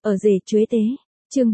Ở rể chuế tế. Chương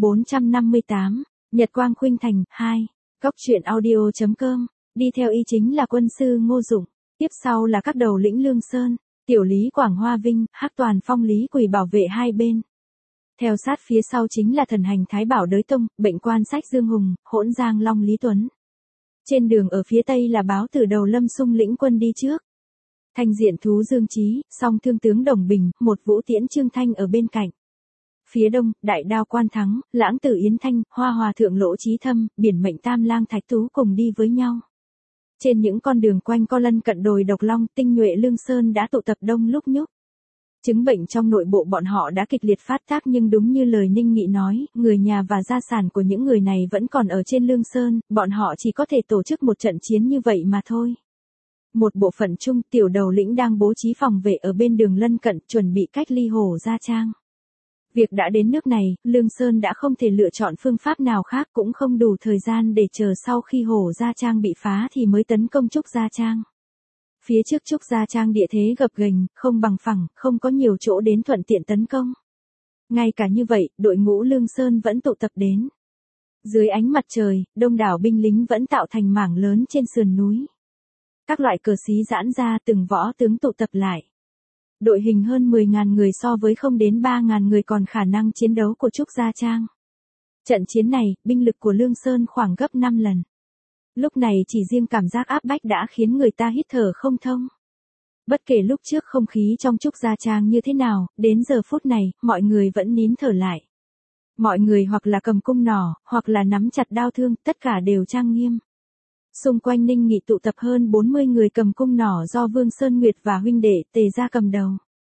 458. Nhật quang khuynh thành 2. Góc truyện audio.com. Đi theo y chính là quân sư Ngô Dụng, tiếp sau là các đầu lĩnh Lương Sơn, Tiểu Lý Quảng Hoa Vinh, Hắc Toàn Phong Lý Quỳ bảo vệ hai bên. Theo sát phía sau chính là thần hành Thái Bảo Đới Tông, bệnh quan sách Dương Hùng, hỗn Giang Long Lý Tuấn. Trên đường ở phía tây là báo tử đầu Lâm Xung lĩnh quân đi trước. Thanh diện thú Dương Chí, song thương tướng Đồng Bình, một vũ tiễn Trương Thanh ở bên cạnh. Phía đông, đại đao Quan Thắng, lãng tử Yến Thanh, hoa hòa thượng Lỗ Chí Thâm, biển mệnh Tam Lang Thạch Tú cùng đi với nhau. Trên những con đường quanh co lân cận đồi Độc Long, tinh nhuệ Lương Sơn đã tụ tập đông lúc nhúc. Chứng bệnh trong nội bộ bọn họ đã kịch liệt phát tác, nhưng đúng như lời Ninh Nghị nói, người nhà và gia sản của những người này vẫn còn ở trên Lương Sơn, bọn họ chỉ có thể tổ chức một trận chiến như vậy mà thôi. Một bộ phận trung tiểu đầu lĩnh đang bố trí phòng vệ ở bên đường lân cận, chuẩn bị cách ly Hổ Gia Trang. Việc đã đến nước này, Lương Sơn đã không thể lựa chọn phương pháp nào khác, cũng không đủ thời gian để chờ sau khi Hổ Gia Trang bị phá thì mới tấn công Trúc Gia Trang. Phía trước Trúc Gia Trang địa thế gập ghềnh, không bằng phẳng, không có nhiều chỗ đến thuận tiện tấn công. Ngay cả như vậy, đội ngũ Lương Sơn vẫn tụ tập đến. Dưới ánh mặt trời, đông đảo binh lính vẫn tạo thành mảng lớn trên sườn núi. Các loại cờ xí giãn ra, từng võ tướng tụ tập lại. Đội hình hơn 10.000 người so với không đến 3.000 người còn khả năng chiến đấu của Trúc Gia Trang. Trận chiến này, binh lực của Lương Sơn khoảng gấp 5 lần. Lúc này chỉ riêng cảm giác áp bách đã khiến người ta hít thở không thông. Bất kể lúc trước không khí trong Trúc Gia Trang như thế nào, đến giờ phút này, mọi người vẫn nín thở lại. Mọi người hoặc là cầm cung nỏ, hoặc là nắm chặt đao thương, tất cả đều trang nghiêm. Xung quanh Ninh Nghị tụ tập hơn 40 người cầm cung nỏ do Vương Sơn Nguyệt và huynh đệ Tề Gia cầm đầu.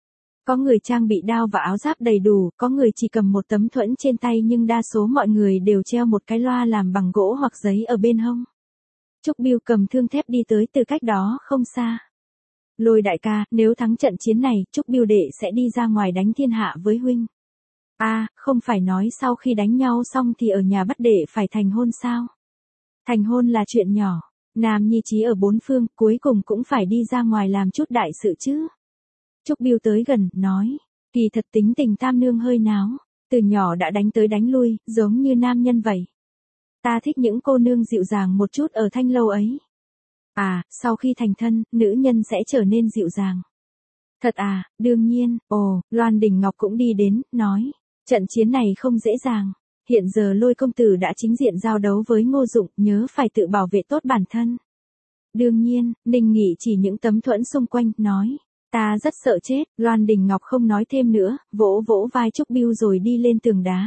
Có người trang bị đao và áo giáp đầy đủ, có người chỉ cầm một tấm thuẫn trên tay, nhưng đa số mọi người đều treo một cái loa làm bằng gỗ hoặc giấy ở bên hông. Trúc Biêu cầm thương thép đi tới từ cách đó không xa. Lôi đại ca, nếu thắng trận chiến này, Trúc Biêu đệ sẽ đi ra ngoài đánh thiên hạ với huynh. Không phải nói sau khi đánh nhau xong thì ở nhà bắt đệ phải thành hôn sao? Thành hôn là chuyện nhỏ, nam nhi chí ở bốn phương, cuối cùng cũng phải đi ra ngoài làm chút đại sự chứ. Trúc Biêu tới gần, nói, kỳ thật tính tình tam nương hơi náo, từ nhỏ đã đánh tới đánh lui, giống như nam nhân vậy. Ta thích những cô nương dịu dàng một chút ở Thanh Lâu ấy. Sau khi thành thân, nữ nhân sẽ trở nên dịu dàng. Thật đương nhiên. Loan Đình Ngọc cũng đi đến, nói, trận chiến này không dễ dàng. Hiện giờ Lôi công tử đã chính diện giao đấu với Ngô Dụng, nhớ phải tự bảo vệ tốt bản thân. Đương nhiên, Ninh Nghị chỉ những tấm thuẫn xung quanh, nói, ta rất sợ chết. Loan Đình Ngọc không nói thêm nữa, vỗ vỗ vai Trúc Biêu rồi đi lên tường đá.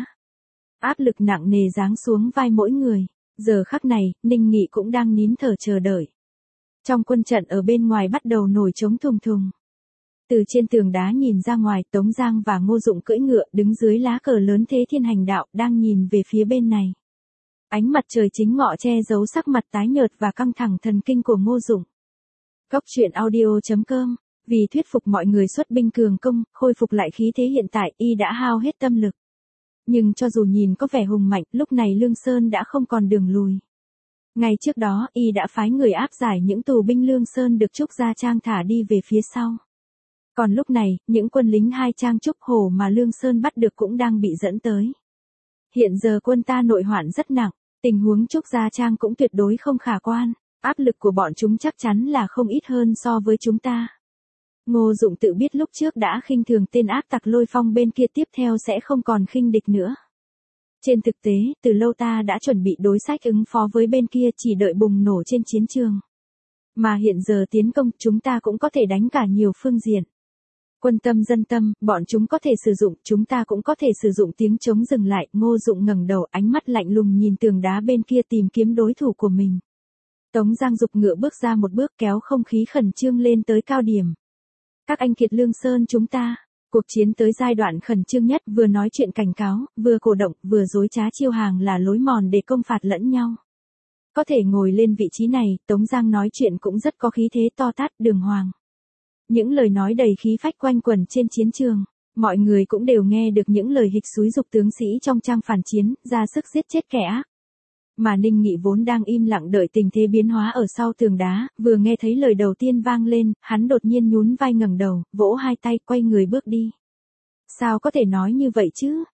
Áp lực nặng nề giáng xuống vai mỗi người. Giờ khắc này, Ninh Nghị cũng đang nín thở chờ đợi. Trong quân trận ở bên ngoài bắt đầu nổi trống thùng thùng. Từ trên tường đá nhìn ra ngoài, Tống Giang và Ngô Dụng cưỡi ngựa đứng dưới lá cờ lớn Thế Thiên Hành Đạo, đang nhìn về phía bên này. Ánh mặt trời chính ngọ che giấu sắc mặt tái nhợt và căng thẳng thần kinh của Ngô Dụng. Góc truyện audio.com. Vì thuyết phục mọi người xuất binh cường công, khôi phục lại khí thế hiện tại, y đã hao hết tâm lực. Nhưng cho dù nhìn có vẻ hùng mạnh, lúc này Lương Sơn đã không còn đường lùi. Ngày trước đó, y đã phái người áp giải những tù binh Lương Sơn được Trúc Gia Trang thả đi về phía sau. Còn lúc này, những quân lính hai Trang Trúc Hổ mà Lương Sơn bắt được cũng đang bị dẫn tới. Hiện giờ quân ta nội hoạn rất nặng, tình huống Trúc Gia Trang cũng tuyệt đối không khả quan, áp lực của bọn chúng chắc chắn là không ít hơn so với chúng ta. Ngô Dụng tự biết lúc trước đã khinh thường tên ác tặc Lôi Phong bên kia, tiếp theo sẽ không còn khinh địch nữa. Trên thực tế, từ lâu ta đã chuẩn bị đối sách ứng phó với bên kia, chỉ đợi bùng nổ trên chiến trường. Mà hiện giờ tiến công, chúng ta cũng có thể đánh cả nhiều phương diện. Quân tâm dân tâm, bọn chúng có thể sử dụng, chúng ta cũng có thể sử dụng tiếng chống dừng lại. Ngô Dụng ngẩng đầu, ánh mắt lạnh lùng nhìn tường đá bên kia tìm kiếm đối thủ của mình. Tống Giang giục ngựa bước ra một bước, kéo không khí khẩn trương lên tới cao điểm. Các anh kiệt Lương Sơn chúng ta, cuộc chiến tới giai đoạn khẩn trương nhất, vừa nói chuyện cảnh cáo, vừa cổ động, vừa dối trá chiêu hàng là lối mòn để công phạt lẫn nhau. Có thể ngồi lên vị trí này, Tống Giang nói chuyện cũng rất có khí thế to tát, đường hoàng. Những lời nói đầy khí phách quanh quẩn trên chiến trường, mọi người cũng đều nghe được những lời hịch xúi giục tướng sĩ trong trang phản chiến, ra sức giết chết kẻ ác. Mà Ninh Nghị vốn đang im lặng đợi tình thế biến hóa ở sau tường đá, vừa nghe thấy lời đầu tiên vang lên, hắn đột nhiên nhún vai ngẩng đầu, vỗ hai tay, quay người bước đi. Sao có thể nói như vậy chứ?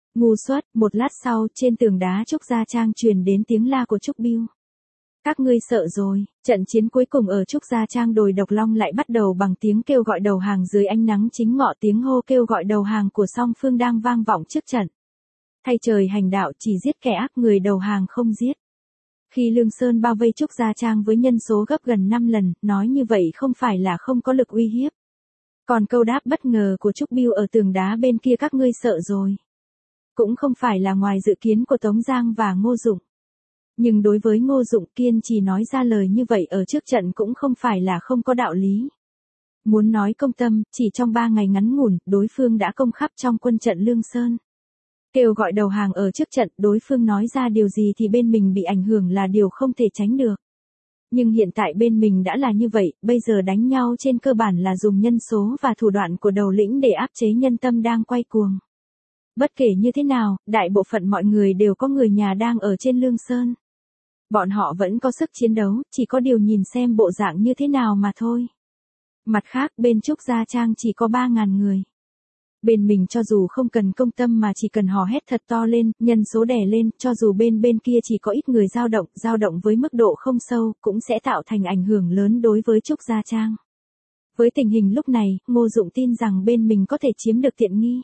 Ngu xuất, một lát sau, trên tường đá Trúc Gia Trang truyền đến tiếng la của Trúc Bưu. Các ngươi sợ rồi, trận chiến cuối cùng ở Trúc Gia Trang đồi Độc Long lại bắt đầu bằng tiếng kêu gọi đầu hàng dưới ánh nắng chính ngọ, tiếng hô kêu gọi đầu hàng của song phương đang vang vọng trước trận. Thay trời hành đạo, chỉ giết kẻ ác, người đầu hàng không giết. Khi Lương Sơn bao vây Trúc Gia Trang với nhân số gấp gần 5 lần, nói như vậy không phải là không có lực uy hiếp. Còn câu đáp bất ngờ của Trúc Bưu ở tường đá bên kia, các ngươi sợ rồi, cũng không phải là ngoài dự kiến của Tống Giang và Ngô Dụng. Nhưng đối với Ngô Dụng, kiên trì nói ra lời như vậy ở trước trận cũng không phải là không có đạo lý. Muốn nói công tâm, chỉ trong 3 ngày ngắn ngủn, đối phương đã công khắp trong quân trận Lương Sơn. Kêu gọi đầu hàng ở trước trận, đối phương nói ra điều gì thì bên mình bị ảnh hưởng là điều không thể tránh được. Nhưng hiện tại bên mình đã là như vậy, bây giờ đánh nhau trên cơ bản là dùng nhân số và thủ đoạn của đầu lĩnh để áp chế nhân tâm đang quay cuồng. Bất kể như thế nào, đại bộ phận mọi người đều có người nhà đang ở trên Lương Sơn. Bọn họ vẫn có sức chiến đấu, chỉ có điều nhìn xem bộ dạng như thế nào mà thôi. Mặt khác, bên Trúc Gia Trang chỉ có 3.000 người. Bên mình cho dù không cần công tâm mà chỉ cần hò hét thật to lên, nhân số đè lên, cho dù bên kia chỉ có ít người dao động với mức độ không sâu, cũng sẽ tạo thành ảnh hưởng lớn đối với Trúc Gia Trang. Với tình hình lúc này, Ngô Dụng tin rằng bên mình có thể chiếm được tiện nghi.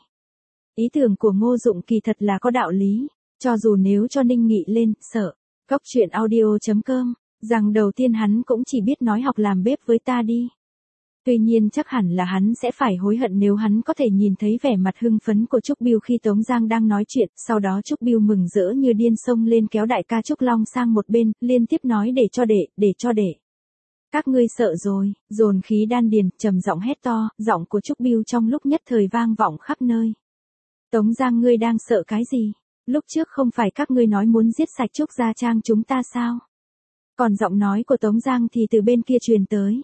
Ý tưởng của Ngô Dụng kỳ thật là có đạo lý, cho dù nếu cho Ninh Nghị lên, sợ. Góc truyện audio.com, rằng đầu tiên hắn cũng chỉ biết nói học làm bếp với ta đi. Tuy nhiên chắc hẳn là hắn sẽ phải hối hận nếu hắn có thể nhìn thấy vẻ mặt hưng phấn của Trúc Bưu khi Tống Giang đang nói chuyện, sau đó Trúc Bưu mừng rỡ như điên xông lên kéo đại ca Trúc Long sang một bên, liên tiếp nói để cho để. Các ngươi sợ rồi, dồn khí đan điền, trầm giọng hét to, giọng của Trúc Bưu trong lúc nhất thời vang vọng khắp nơi. Tống Giang, ngươi đang sợ cái gì? Lúc trước không phải các ngươi nói muốn giết sạch Trúc Gia Trang chúng ta sao? Còn giọng nói của Tống Giang thì từ bên kia truyền tới.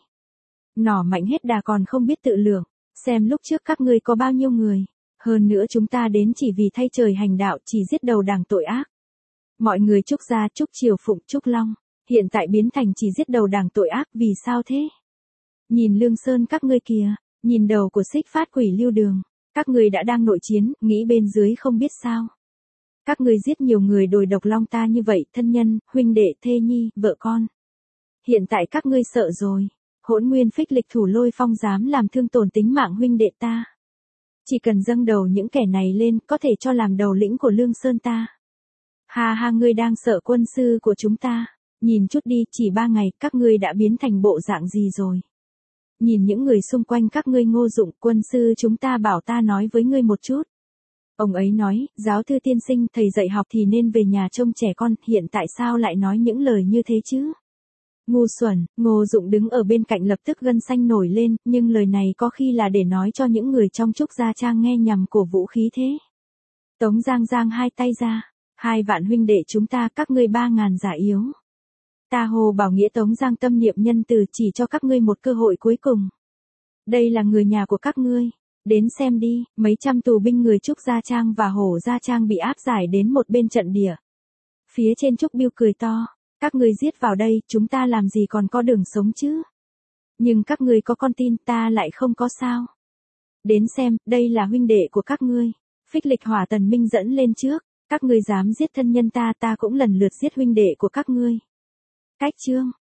Nỏ mạnh hết đà còn không biết tự lượng, xem lúc trước các ngươi có bao nhiêu người. Hơn nữa chúng ta đến chỉ vì thay trời hành đạo, chỉ giết đầu đảng tội ác. Mọi người Trúc Gia, Trúc Triều Phụng, Trúc Long, hiện tại biến thành chỉ giết đầu đảng tội ác, vì sao thế? Nhìn Lương Sơn các ngươi kìa, nhìn đầu của Xích Phát Quỷ Lưu Đường, các ngươi đã đang nội chiến, nghĩ bên dưới không biết sao? Các ngươi giết nhiều người đồi Độc Long ta như vậy, thân nhân, huynh đệ, thê nhi, vợ con. Hiện tại các ngươi sợ rồi, Hỗn Nguyên Phích Lịch Thủ Lôi Phong dám làm thương tổn tính mạng huynh đệ ta. Chỉ cần dâng đầu những kẻ này lên, có thể cho làm đầu lĩnh của Lương Sơn ta. Ha ha, ngươi đang sợ quân sư của chúng ta, nhìn chút đi, chỉ 3 ngày, các ngươi đã biến thành bộ dạng gì rồi. Nhìn những người xung quanh các ngươi. Ngô Dụng, quân sư chúng ta bảo ta nói với ngươi một chút. Ông ấy nói, giáo thư tiên sinh, thầy dạy học thì nên về nhà trông trẻ con, hiện tại sao lại nói những lời như thế chứ? Ngu xuẩn, Ngô Dụng đứng ở bên cạnh lập tức gân xanh nổi lên, nhưng lời này có khi là để nói cho những người trong Trúc Gia Trang nghe nhằm cổ vũ khí thế. Tống Giang giang hai tay ra, 2 vạn huynh đệ chúng ta, các ngươi 3.000 giả yếu. Ta hồ bảo nghĩa Tống Giang tâm niệm nhân từ, chỉ cho các ngươi một cơ hội cuối cùng. Đây là người nhà của các ngươi. Đến xem đi, mấy trăm tù binh người Trúc Gia Trang và Hổ Gia Trang bị áp giải đến một bên trận địa. Phía trên Trúc Bưu cười to, các ngươi giết vào đây, chúng ta làm gì còn có đường sống chứ? Nhưng các ngươi có con tin, ta lại không có sao? Đến xem, đây là huynh đệ của các ngươi. Phích Lịch Hỏa Tần Minh dẫn lên trước, các ngươi dám giết thân nhân ta, ta cũng lần lượt giết huynh đệ của các ngươi. Cách chương